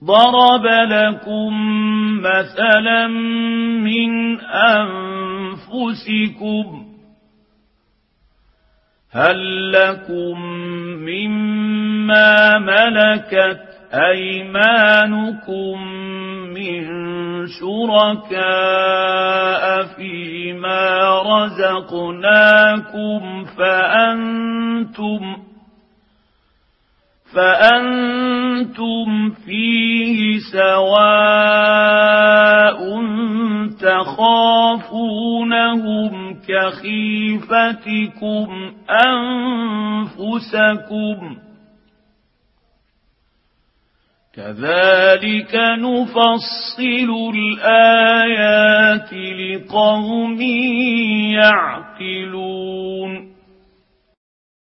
ضرب لكم مثلا من أنفسكم هل لكم مما ملكت أيمانكم من شركاء فيما رزقناكم فأنتم فيه سواء تخافونهم كخيفتكم أنفسكم كذلك نفصل الآيات لقوم يعقلون